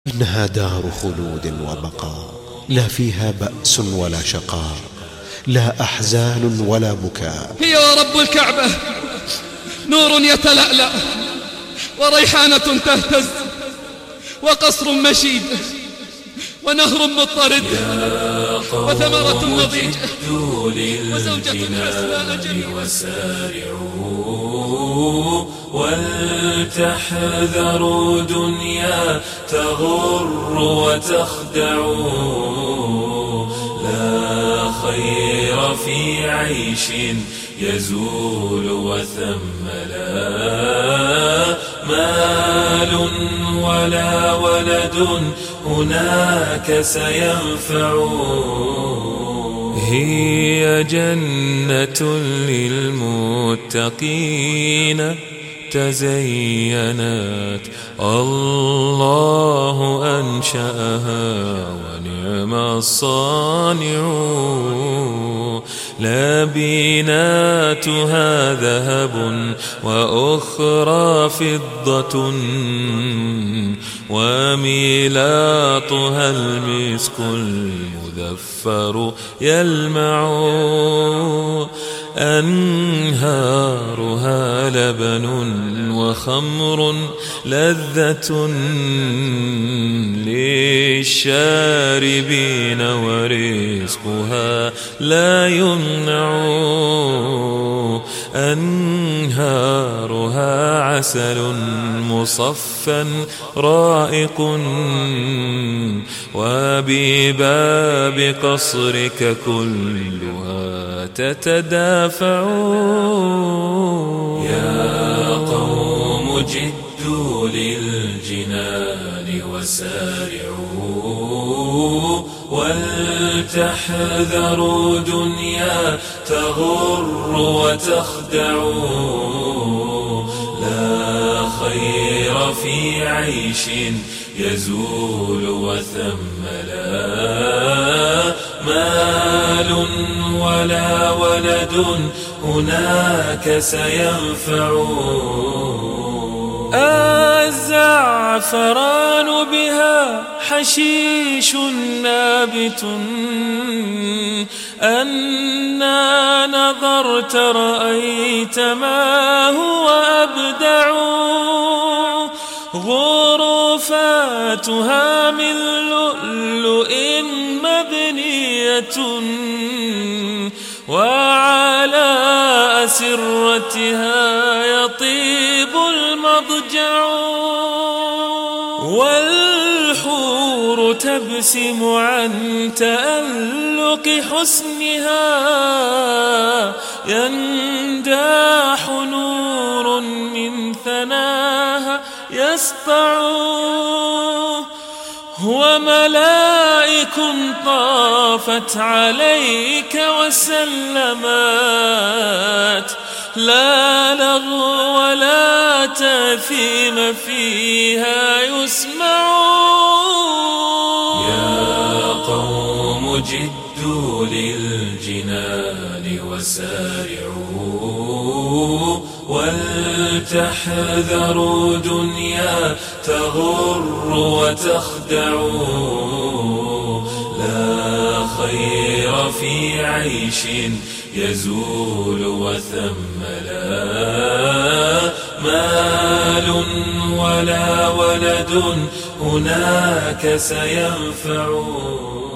إنها دار خلود وبقاء، لا فيها بأس ولا شقاء، لا أحزان ولا بكاء. هي ورب الكعبة نور يتلألأ، وريحانة تهتز، وقصر مشيد، ونهر مضطرد، وثمرة نضيجة، وزوجة حسناء جميلة. وسارعوا ولتحذروا دنيا تغر وتخدعوا، لا خير في عيش يزول وثم لا مال ولا ولد هناك سينفع. هي جنة للمتقين تزينت، الله أنشأها ونعم الصانع. لبناتها ذهب وأخرى فضة، وميلاطها المسك المذفر يلمع. أنهارها لبن وخمر لذة للشاربين، ورزقها لا يمنع. أنهارها عسل مصفى رائق، وبباب قصرك كلها تتدافع. يا قوم جدوا للجنان وسارعوا، ولتحذروا دنيا تغر وتخدعوا، لا خير في عيش يزول وثم لا مال ولا ولد هناك سينفع. الزعفران بها حشيش نابت، أنا نظرت رأيت ما هو أبدع. غرفاتها من لؤلؤ مبنية، وعلى أسرتها يطيب المضجع. والحور تبسم عن تألق حسنها، ينداح نور من ثناها يسطع. وملائك طافت عليك وسلمت، لا لغو ولا تأثيم فيها يسمع. يا قوم جدوا للجنان وسارعوا، ولتحذروا دنيا تغر وتخدعوا، لا خير في عيش يزول وثم لا مال ولا ولد هناك سينفع.